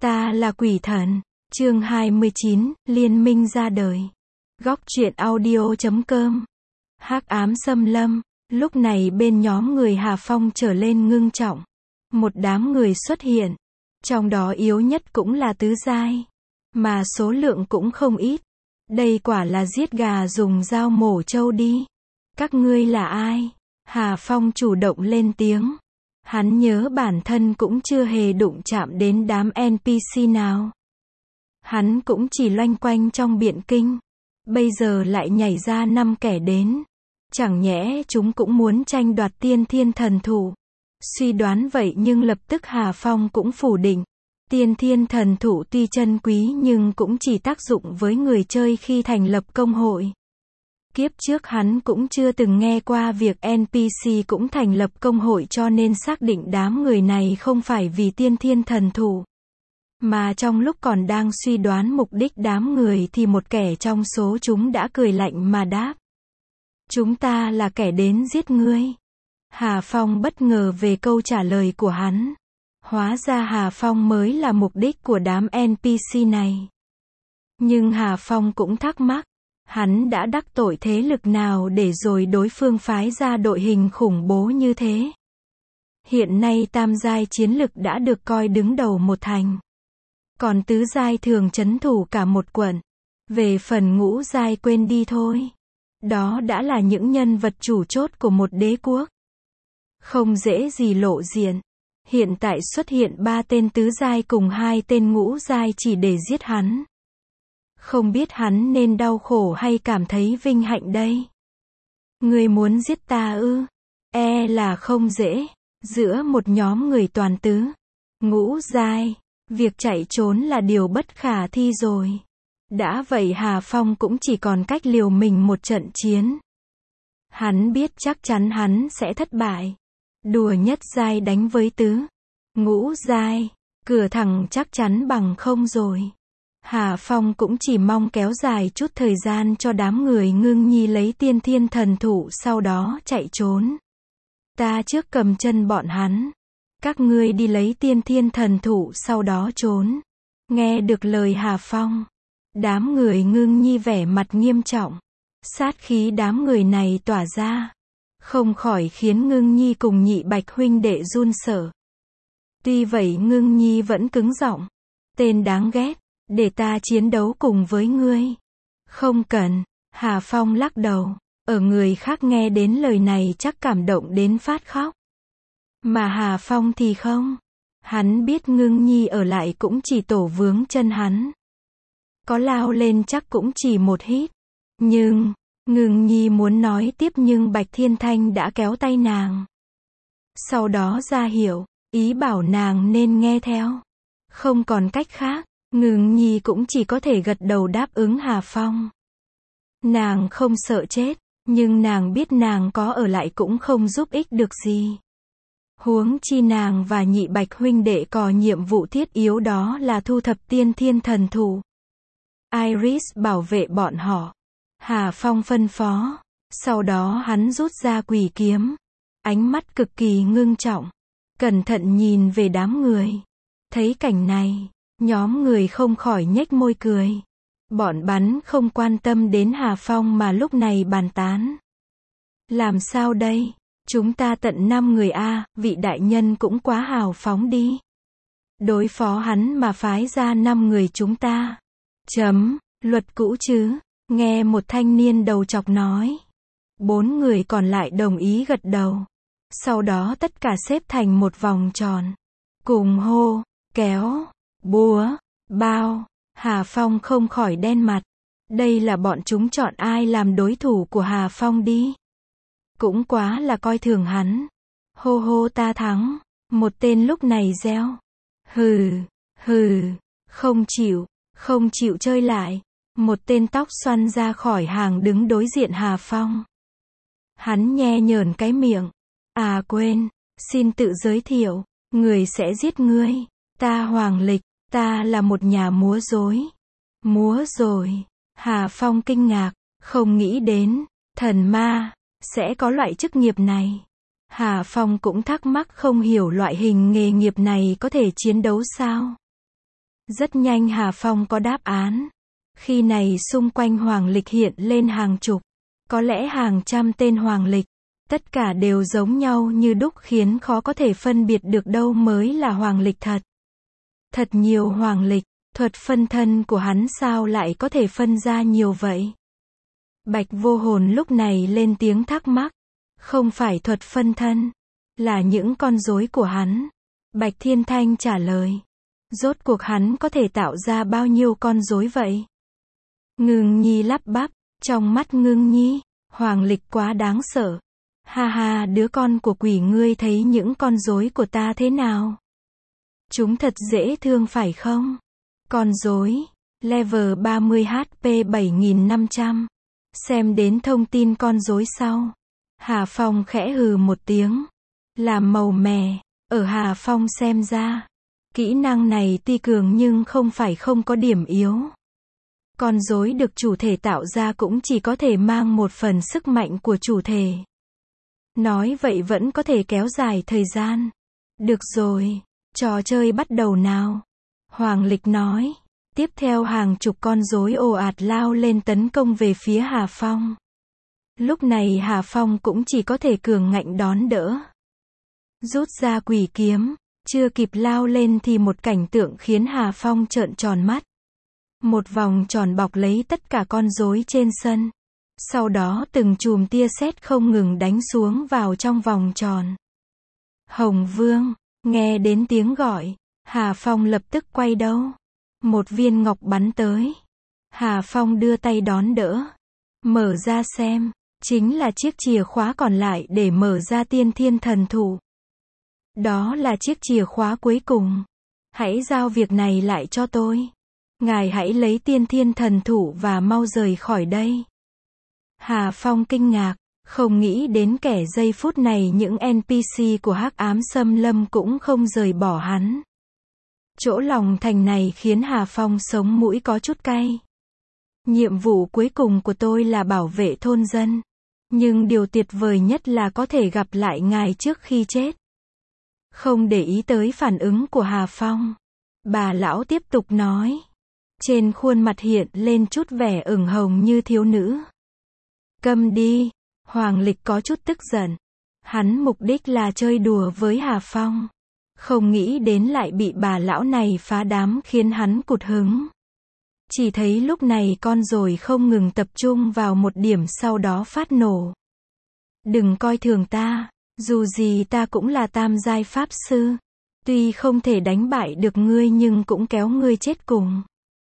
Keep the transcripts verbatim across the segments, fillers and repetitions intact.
Ta là quỷ thần. Chương hai mươi chín, Liên minh ra đời. Góc truyện audio chấm com. Hắc ám xâm lâm. Lúc này bên nhóm người Hà Phong trở lên ngưng trọng. Một đám người xuất hiện. Trong đó yếu nhất cũng là tứ giai. Mà số lượng cũng không ít. Đây quả là giết gà dùng dao mổ trâu đi. Các ngươi là ai? Hà Phong chủ động lên tiếng. Hắn nhớ bản thân cũng chưa hề đụng chạm đến đám en pê xê nào. Hắn cũng chỉ loanh quanh trong Biện Kinh. Bây giờ lại nhảy ra năm kẻ đến. Chẳng nhẽ chúng cũng muốn tranh đoạt tiên thiên thần thụ. Suy đoán vậy nhưng lập tức Hà Phong cũng phủ định. Tiên thiên thần thụ tuy chân quý nhưng cũng chỉ tác dụng với người chơi khi thành lập công hội. Kiếp trước hắn cũng chưa từng nghe qua việc en pê xê cũng thành lập công hội, cho nên xác định đám người này không phải vì tiên thiên thần thụ. Mà trong lúc còn đang suy đoán mục đích đám người thì một kẻ trong số chúng đã cười lạnh mà đáp. Chúng ta là kẻ đến giết ngươi. Hà Phong bất ngờ về câu trả lời của hắn. Hóa ra Hà Phong mới là mục đích của đám en pê xê này. Nhưng Hà Phong cũng thắc mắc. Hắn đã đắc tội thế lực nào để rồi đối phương phái ra đội hình khủng bố như thế? Hiện nay tam giai chiến lực đã được coi đứng đầu một thành. Còn tứ giai thường trấn thủ cả một quận. Về phần ngũ giai quên đi thôi. Đó đã là những nhân vật chủ chốt của một đế quốc. Không dễ gì lộ diện. Hiện tại xuất hiện ba tên tứ giai cùng hai tên ngũ giai chỉ để giết hắn. Không biết hắn nên đau khổ hay cảm thấy vinh hạnh đây. Ngươi muốn giết ta ư? E là không dễ. Giữa một nhóm người toàn tứ, ngũ giai, việc chạy trốn là điều bất khả thi rồi. Đã vậy Hà Phong cũng chỉ còn cách liều mình một trận chiến. Hắn biết chắc chắn hắn sẽ thất bại. Đùa nhất giai đánh với tứ, ngũ giai, cửa thẳng chắc chắn bằng không rồi. Hà Phong cũng chỉ mong kéo dài chút thời gian cho đám người Ngưng Nhi lấy tiên thiên thần thụ sau đó chạy trốn. Ta trước cầm chân bọn hắn. Các ngươi đi lấy tiên thiên thần thụ sau đó trốn. Nghe được lời Hà Phong. Đám người Ngưng Nhi vẻ mặt nghiêm trọng. Sát khí đám người này tỏa ra. Không khỏi khiến Ngưng Nhi cùng Nhị Bạch huynh đệ run sợ. Tuy vậy Ngưng Nhi vẫn cứng giọng. Tên đáng ghét. Để ta chiến đấu cùng với ngươi. Không cần. Hà Phong lắc đầu. Ở người khác nghe đến lời này chắc cảm động đến phát khóc. Mà Hà Phong thì không. Hắn biết Ngưng Nhi ở lại cũng chỉ tổ vướng chân hắn. Có lao lên chắc cũng chỉ một hít. Nhưng, Ngưng Nhi muốn nói tiếp nhưng Bạch Thiên Thanh đã kéo tay nàng. Sau đó ra hiệu, ý bảo nàng nên nghe theo. Không còn cách khác. Ngưng Nhi cũng chỉ có thể gật đầu đáp ứng Hà Phong. Nàng không sợ chết, nhưng nàng biết nàng có ở lại cũng không giúp ích được gì. Huống chi nàng và Nhị Bạch huynh đệ có nhiệm vụ thiết yếu đó là thu thập tiên thiên thần thụ. Iris bảo vệ bọn họ. Hà Phong phân phó. Sau đó hắn rút ra quỷ kiếm. Ánh mắt cực kỳ ngưng trọng. Cẩn thận nhìn về đám người. Thấy cảnh này. Nhóm người không khỏi nhếch môi cười. Bọn bắn không quan tâm đến Hà Phong mà lúc này bàn tán. Làm sao đây? Chúng ta tận năm người a, vị đại nhân cũng quá hào phóng đi. Đối phó hắn mà phái ra năm người chúng ta. Chấm, luật cũ chứ, nghe một thanh niên đầu chọc nói. Bốn người còn lại đồng ý gật đầu. Sau đó tất cả xếp thành một vòng tròn. Cùng hô, kéo. Búa, bao, Hà Phong không khỏi đen mặt. Đây là bọn chúng chọn ai làm đối thủ của Hà Phong đi. Cũng quá là coi thường hắn. Hô hô ta thắng. Một tên lúc này reo. Hừ, hừ, không chịu, không chịu chơi lại. Một tên tóc xoăn ra khỏi hàng đứng đối diện Hà Phong. Hắn nhe nhởn cái miệng. À quên, xin tự giới thiệu. Người sẽ giết ngươi. Ta Hoàng Lịch. Ta là một nhà múa rối. Múa rồi. Hà Phong kinh ngạc, không nghĩ đến, thần ma, sẽ có loại chức nghiệp này. Hà Phong cũng thắc mắc không hiểu loại hình nghề nghiệp này có thể chiến đấu sao. Rất nhanh Hà Phong có đáp án. Khi này xung quanh hoàng lịch hiện lên hàng chục, có lẽ hàng trăm tên hoàng lịch. Tất cả đều giống nhau như đúc khiến khó có thể phân biệt được đâu mới là hoàng lịch thật. Thật nhiều hoàng lịch, thuật phân thân của hắn sao lại có thể phân ra nhiều vậy? Bạch Vô Hồn lúc này lên tiếng thắc mắc. Không phải thuật phân thân, là những con rối của hắn. Bạch Thiên Thanh trả lời. Rốt cuộc hắn có thể tạo ra bao nhiêu con rối vậy? Ngưng Nhi lắp bắp, trong mắt Ngưng Nhi, hoàng lịch quá đáng sợ. Ha ha, đứa con của quỷ, ngươi thấy những con rối của ta thế nào? Chúng thật dễ thương phải không? Con rối, level ba mươi H P bảy nghìn năm trăm. Xem đến thông tin con rối sau. Hà Phong khẽ hừ một tiếng. Làm màu mè, ở Hà Phong xem ra. Kỹ năng này tuy cường nhưng không phải không có điểm yếu. Con rối được chủ thể tạo ra cũng chỉ có thể mang một phần sức mạnh của chủ thể. Nói vậy vẫn có thể kéo dài thời gian. Được rồi, trò chơi bắt đầu nào. Hoàng lịch nói. Tiếp theo hàng chục con rối ồ ạt lao lên tấn công về phía Hà Phong. Lúc này Hà Phong cũng chỉ có thể cường ngạnh đón đỡ. Rút ra quỷ kiếm, chưa kịp lao lên thì một cảnh tượng khiến Hà Phong trợn tròn mắt. Một vòng tròn bọc lấy tất cả con rối trên sân. Sau đó từng chùm tia sét không ngừng đánh xuống vào trong vòng tròn. Hồng Vương, nghe đến tiếng gọi, Hà Phong lập tức quay đầu. Một viên ngọc bắn tới. Hà Phong đưa tay đón đỡ. Mở ra xem, chính là chiếc chìa khóa còn lại để mở ra tiên thiên thần thụ. Đó là chiếc chìa khóa cuối cùng. Hãy giao việc này lại cho tôi. Ngài hãy lấy tiên thiên thần thụ và mau rời khỏi đây. Hà Phong kinh ngạc, không nghĩ đến kẻ giây phút này những en pê xê của Hắc Ám Xâm Lâm cũng không rời bỏ hắn. Chỗ lòng thành này khiến Hà Phong sống mũi có chút cay. Nhiệm vụ cuối cùng của tôi là bảo vệ thôn dân. Nhưng điều tuyệt vời nhất là có thể gặp lại ngài trước khi chết. Không để ý tới phản ứng của Hà Phong. Bà lão tiếp tục nói. Trên khuôn mặt hiện lên chút vẻ ửng hồng như thiếu nữ. Câm đi. Hoàng lịch có chút tức giận. Hắn mục đích là chơi đùa với Hà Phong. Không nghĩ đến lại bị bà lão này phá đám khiến hắn cụt hứng. Chỉ thấy lúc này con rồi không ngừng tập trung vào một điểm sau đó phát nổ. Đừng coi thường ta, dù gì ta cũng là tam giai pháp sư. Tuy không thể đánh bại được ngươi nhưng cũng kéo ngươi chết cùng.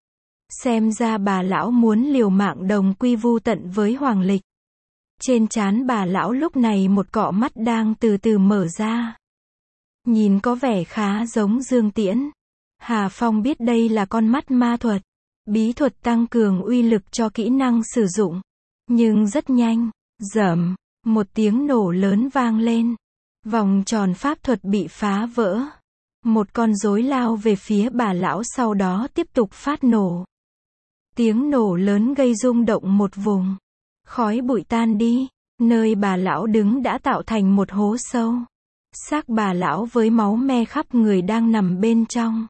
Xem ra bà lão muốn liều mạng đồng quy vu tận với hoàng lịch. Trên trán bà lão lúc này một cọ mắt đang từ từ mở ra. Nhìn có vẻ khá giống Dương Tiễn. Hà Phong biết đây là con mắt ma thuật. Bí thuật tăng cường uy lực cho kỹ năng sử dụng. Nhưng rất nhanh, rầm, một tiếng nổ lớn vang lên. Vòng tròn pháp thuật bị phá vỡ. Một con rối lao về phía bà lão sau đó tiếp tục phát nổ. Tiếng nổ lớn gây rung động một vùng. Khói bụi tan đi. Nơi bà lão đứng đã tạo thành một hố sâu. Xác bà lão với máu me khắp người đang nằm bên trong.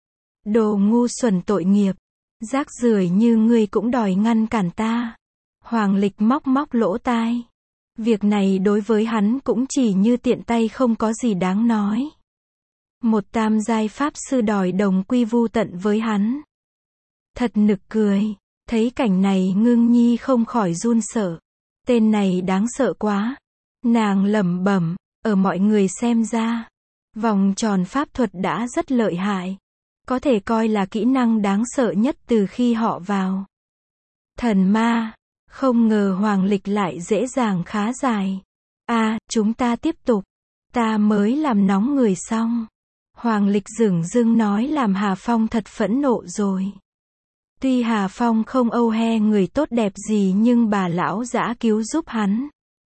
Đồ ngu xuẩn tội nghiệp. Rác rưởi như ngươi cũng đòi ngăn cản ta. Hoàng lịch móc móc lỗ tai. Việc này đối với hắn cũng chỉ như tiện tay không có gì đáng nói. Một tam giai pháp sư đòi đồng quy vu tận với hắn. Thật nực cười. Thấy cảnh này Ngưng Nhi không khỏi run sợ. Tên này đáng sợ quá. Nàng lẩm bẩm. Ở mọi người xem ra, vòng tròn pháp thuật đã rất lợi hại. Có thể coi là kỹ năng đáng sợ nhất từ khi họ vào. Thần ma, không ngờ hoàng lịch lại dễ dàng khá dài. À, chúng ta tiếp tục. Ta mới làm nóng người xong. Hoàng lịch dửng dưng nói làm Hà Phong thật phẫn nộ rồi. Tuy Hà Phong không âu he người tốt đẹp gì nhưng bà lão dã cứu giúp hắn.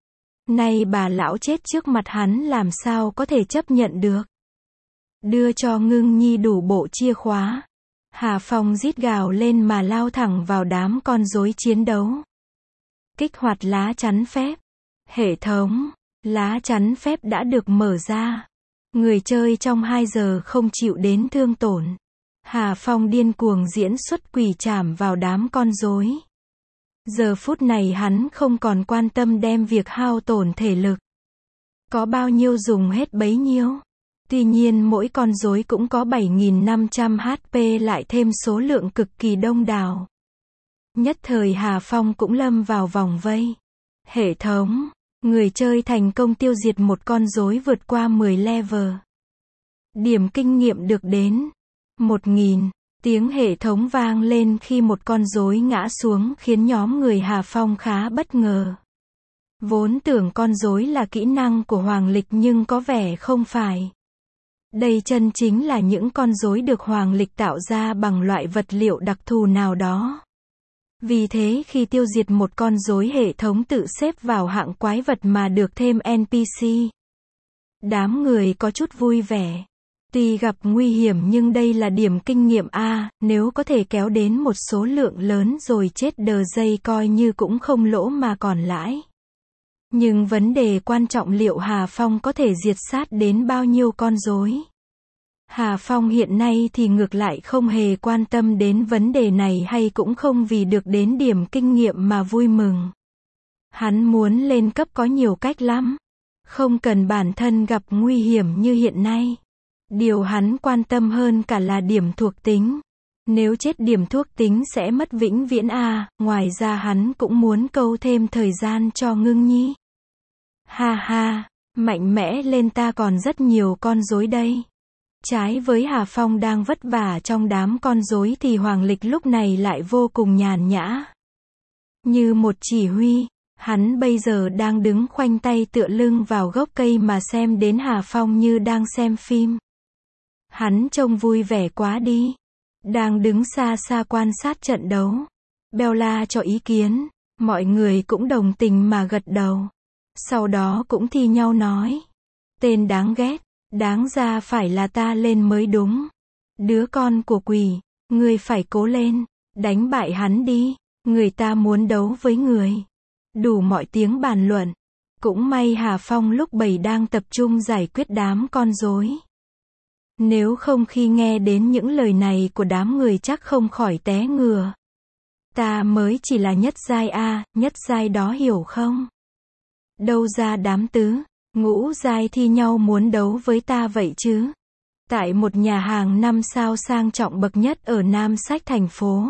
Nay bà lão chết trước mặt hắn làm sao có thể chấp nhận được. Đưa cho Ngưng Nhi đủ bộ chìa khóa. Hà Phong rít gào lên mà lao thẳng vào đám con rối chiến đấu. Kích hoạt lá chắn phép. Hệ thống, lá chắn phép đã được mở ra. Người chơi trong hai giờ không chịu đến thương tổn. Hà Phong điên cuồng diễn xuất quỳ trảm vào đám con rối. Giờ phút này hắn không còn quan tâm đem việc hao tổn thể lực. Có bao nhiêu dùng hết bấy nhiêu. Tuy nhiên mỗi con rối cũng có bảy nghìn năm trăm hát pê lại thêm số lượng cực kỳ đông đảo. Nhất thời Hà Phong cũng lâm vào vòng vây. Hệ thống. Người chơi thành công tiêu diệt một con rối vượt qua mười level. Điểm kinh nghiệm được đến một nghìn. Tiếng hệ thống vang lên khi một con rối ngã xuống khiến nhóm người Hà Phong khá bất ngờ. Vốn tưởng con rối là kỹ năng của Hoàng Lịch nhưng có vẻ không phải. Đây chân chính là những con rối được Hoàng Lịch tạo ra bằng loại vật liệu đặc thù nào đó. Vì thế khi tiêu diệt một con rối hệ thống tự xếp vào hạng quái vật mà được thêm en pê xê. Đám người có chút vui vẻ. Tuy gặp nguy hiểm nhưng đây là điểm kinh nghiệm A, nếu có thể kéo đến một số lượng lớn rồi chết đờ dây coi như cũng không lỗ mà còn lãi. Nhưng vấn đề quan trọng liệu Hà Phong có thể diệt sát đến bao nhiêu con rối. Hà Phong hiện nay thì ngược lại không hề quan tâm đến vấn đề này hay cũng không vì được đến điểm kinh nghiệm mà vui mừng. Hắn muốn lên cấp có nhiều cách lắm. Không cần bản thân gặp nguy hiểm như hiện nay. Điều hắn quan tâm hơn cả là điểm thuộc tính. Nếu chết điểm thuộc tính sẽ mất vĩnh viễn a, ngoài ra hắn cũng muốn câu thêm thời gian cho Ngưng Nhi. Ha ha, mạnh mẽ lên, ta còn rất nhiều con rối đây. Trái với Hà Phong đang vất vả trong đám con rối thì Hoàng Lịch lúc này lại vô cùng nhàn nhã. Như một chỉ huy, hắn bây giờ đang đứng khoanh tay tựa lưng vào gốc cây mà xem đến Hà Phong như đang xem phim. Hắn trông vui vẻ quá đi. Đang đứng xa xa quan sát trận đấu. Bella cho ý kiến, mọi người cũng đồng tình mà gật đầu. Sau đó cũng thi nhau nói. Tên đáng ghét, đáng ra phải là ta lên mới đúng. Đứa con của quỷ, ngươi phải cố lên, đánh bại hắn đi, người ta muốn đấu với người. Đủ mọi tiếng bàn luận. Cũng may Hà Phong lúc bầy đang tập trung giải quyết đám con rối. Nếu không khi nghe đến những lời này của đám người chắc không khỏi té ngửa. Ta mới chỉ là nhất giai a, nhất giai đó hiểu không? Đâu ra đám tứ, ngũ giai thi nhau muốn đấu với ta vậy chứ? Tại một nhà hàng năm sao sang trọng bậc nhất ở Nam Sách thành phố.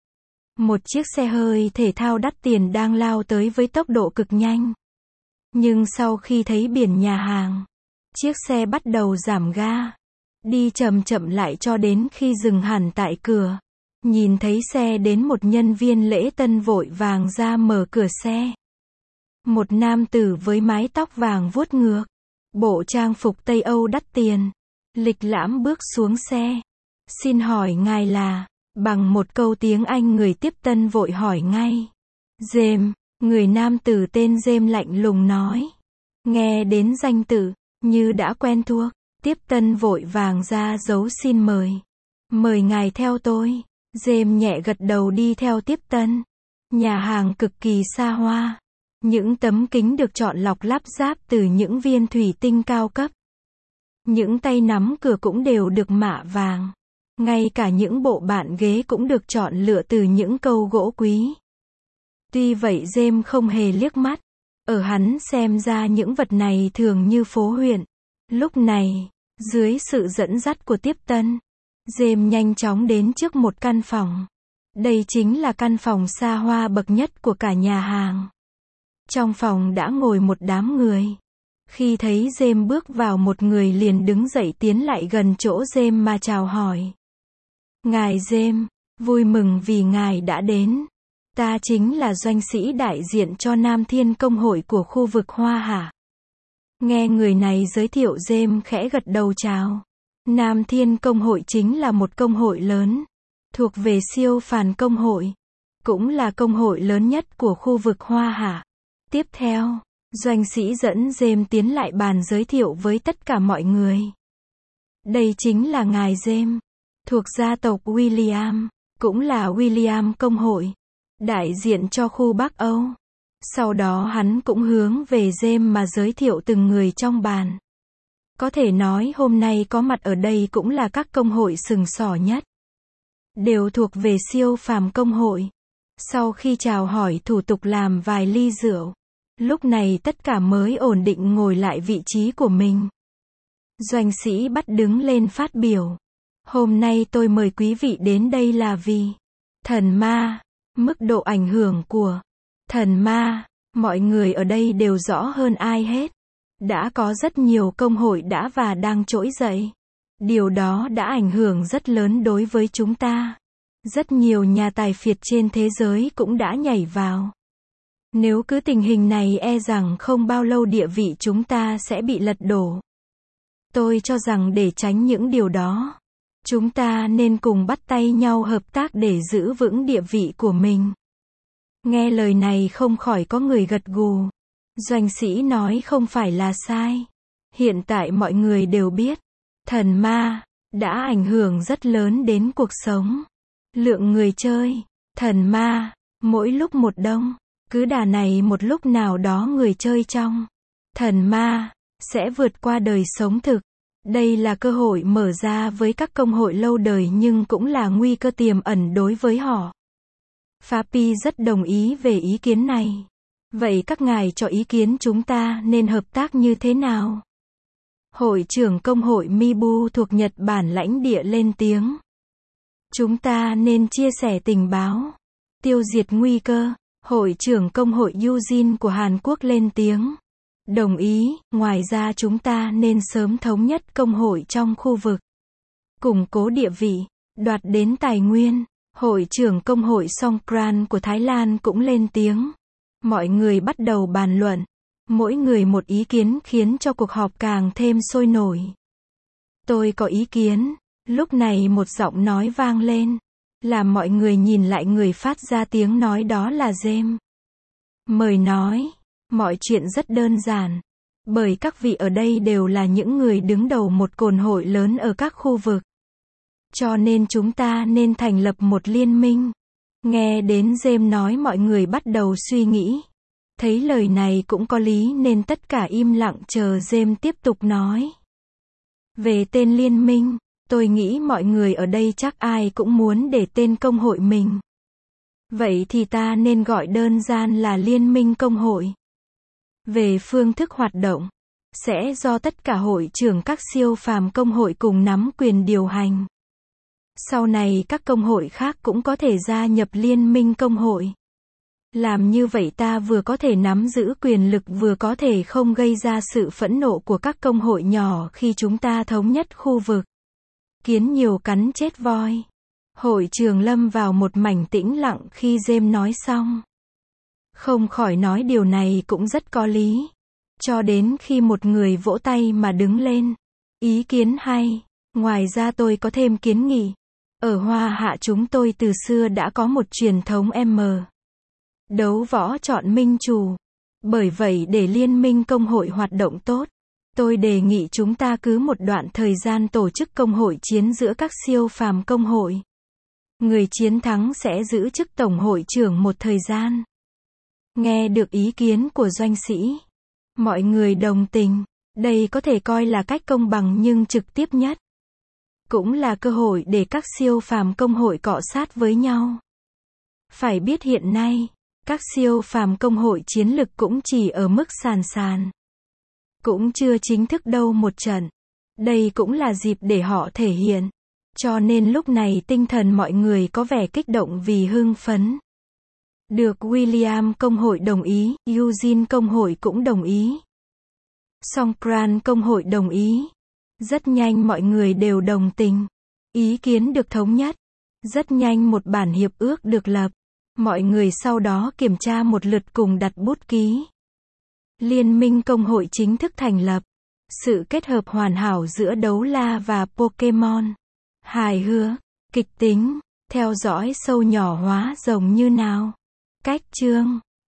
Một chiếc xe hơi thể thao đắt tiền đang lao tới với tốc độ cực nhanh. Nhưng sau khi thấy biển nhà hàng, chiếc xe bắt đầu giảm ga. Đi chậm chậm lại cho đến khi dừng hẳn tại cửa. Nhìn thấy xe đến, một nhân viên lễ tân vội vàng ra mở cửa xe. Một nam tử với mái tóc vàng vuốt ngược, bộ trang phục Tây Âu đắt tiền, lịch lãm bước xuống xe. Xin hỏi ngài là? Bằng một câu tiếng Anh người tiếp tân vội hỏi ngay. James, người nam tử tên James lạnh lùng nói. Nghe đến danh tự, như đã quen thuộc. Tiếp tân vội vàng ra dấu xin mời. Mời ngài theo tôi. James nhẹ gật đầu đi theo tiếp tân. Nhà hàng cực kỳ xa hoa. Những tấm kính được chọn lọc lắp ráp từ những viên thủy tinh cao cấp. Những tay nắm cửa cũng đều được mạ vàng. Ngay cả những bộ bàn ghế cũng được chọn lựa từ những câu gỗ quý. Tuy vậy James không hề liếc mắt. Ở hắn xem ra những vật này thường như phố huyện. Lúc này, dưới sự dẫn dắt của tiếp tân, James nhanh chóng đến trước một căn phòng. Đây chính là căn phòng xa hoa bậc nhất của cả nhà hàng. Trong phòng đã ngồi một đám người. Khi thấy James bước vào, một người liền đứng dậy tiến lại gần chỗ James mà chào hỏi. Ngài James, vui mừng vì ngài đã đến. Ta chính là doanh sĩ đại diện cho Nam Thiên Công hội của khu vực Hoa Hạ. Nghe người này giới thiệu, James khẽ gật đầu chào. Nam Thiên Công hội chính là một công hội lớn, thuộc về siêu phàm công hội, cũng là công hội lớn nhất của khu vực Hoa Hạ. Tiếp theo, doanh sĩ dẫn James tiến lại bàn giới thiệu với tất cả mọi người. Đây chính là ngài James, thuộc gia tộc William, cũng là William Công hội, đại diện cho khu Bắc Âu. Sau đó hắn cũng hướng về James mà giới thiệu từng người trong bàn. Có thể nói hôm nay có mặt ở đây cũng là các công hội sừng sỏ nhất. đều thuộc về siêu phàm công hội. Sau khi chào hỏi thủ tục làm vài ly rượu, lúc này tất cả mới ổn định ngồi lại vị trí của mình. Doanh sĩ bắt đứng lên phát biểu. Hôm nay tôi mời quý vị đến đây là vì thần ma, mức độ ảnh hưởng của thần ma, mọi người ở đây đều rõ hơn ai hết. Đã có rất nhiều công hội đã và đang trỗi dậy. Điều đó đã ảnh hưởng rất lớn đối với chúng ta. Rất nhiều nhà tài phiệt trên thế giới cũng đã nhảy vào. Nếu cứ tình hình này e rằng không bao lâu địa vị chúng ta sẽ bị lật đổ. Tôi cho rằng để tránh những điều đó, chúng ta nên cùng bắt tay nhau hợp tác để giữ vững địa vị của mình. Nghe lời này không khỏi có người gật gù. Doanh sĩ nói không phải là sai. Hiện tại mọi người đều biết, thần ma đã ảnh hưởng rất lớn đến cuộc sống. Lượng người chơi thần ma mỗi lúc một đông. Cứ đà này một lúc nào đó người chơi trong thần ma sẽ vượt qua đời sống thực. Đây là cơ hội mở ra với các công hội lâu đời nhưng cũng là nguy cơ tiềm ẩn đối với họ. Fapi rất đồng ý về ý kiến này. Vậy các ngài cho ý kiến chúng ta nên hợp tác như thế nào? Hội trưởng công hội Mibu thuộc Nhật Bản lãnh địa lên tiếng. Chúng ta nên chia sẻ tình báo, tiêu diệt nguy cơ. Hội trưởng công hội Eugene của Hàn Quốc lên tiếng. Đồng ý, ngoài ra chúng ta nên sớm thống nhất công hội trong khu vực. Củng cố địa vị, đoạt đến tài nguyên. Hội trưởng công hội Songkran của Thái Lan cũng lên tiếng. Mọi người bắt đầu bàn luận. Mỗi người một ý kiến khiến cho cuộc họp càng thêm sôi nổi. Tôi có ý kiến. Lúc này một giọng nói vang lên. Làm mọi người nhìn lại người phát ra tiếng nói đó là James. Mời nói. Mọi chuyện rất đơn giản. Bởi các vị ở đây đều là những người đứng đầu một cồn hội lớn ở các khu vực. Cho nên chúng ta nên thành lập một liên minh. Nghe đến James nói mọi người bắt đầu suy nghĩ. Thấy lời này cũng có lý nên tất cả im lặng chờ James tiếp tục nói. Về tên liên minh, tôi nghĩ mọi người ở đây chắc ai cũng muốn để tên công hội mình. Vậy thì ta nên gọi đơn giản là Liên minh Công hội. Về phương thức hoạt động, sẽ do tất cả hội trưởng các siêu phàm công hội cùng nắm quyền điều hành. Sau này các công hội khác cũng có thể gia nhập Liên minh Công hội. Làm như vậy ta vừa có thể nắm giữ quyền lực vừa có thể không gây ra sự phẫn nộ của các công hội nhỏ khi chúng ta thống nhất khu vực. Kiến nhiều cắn chết voi. Hội trưởng lâm vào một mảnh tĩnh lặng khi James nói xong. Không khỏi nói điều này cũng rất có lý. Cho đến khi một người vỗ tay mà đứng lên. Ý kiến hay. Ngoài ra tôi có thêm kiến nghị. Ở Hoa Hạ chúng tôi từ xưa đã có một truyền thống M. Đấu võ chọn minh chủ. Bởi vậy để Liên minh Công hội hoạt động tốt, tôi đề nghị chúng ta cứ một đoạn thời gian tổ chức công hội chiến giữa các siêu phàm công hội. Người chiến thắng sẽ giữ chức tổng hội trưởng một thời gian. Nghe được ý kiến của doanh sĩ, mọi người đồng tình. Đây có thể coi là cách công bằng nhưng trực tiếp nhất. Cũng là cơ hội để các siêu phàm công hội cọ sát với nhau. Phải biết hiện nay, các siêu phàm công hội chiến lực cũng chỉ ở mức sàn sàn. Cũng chưa chính thức đâu một trận. Đây cũng là dịp để họ thể hiện. Cho nên lúc này tinh thần mọi người có vẻ kích động vì hưng phấn. Được William công hội đồng ý, Eugene công hội cũng đồng ý. Songkran công hội đồng ý. Rất nhanh mọi người đều đồng tình. Ý kiến được thống nhất. Rất nhanh một bản hiệp ước được lập. Mọi người sau đó kiểm tra một lượt cùng đặt bút ký. Liên minh công hội chính thức thành lập. Sự kết hợp hoàn hảo giữa đấu la và Pokemon. Hài hước, kịch tính, theo dõi sâu nhỏ hóa rồng như nào. Cách chương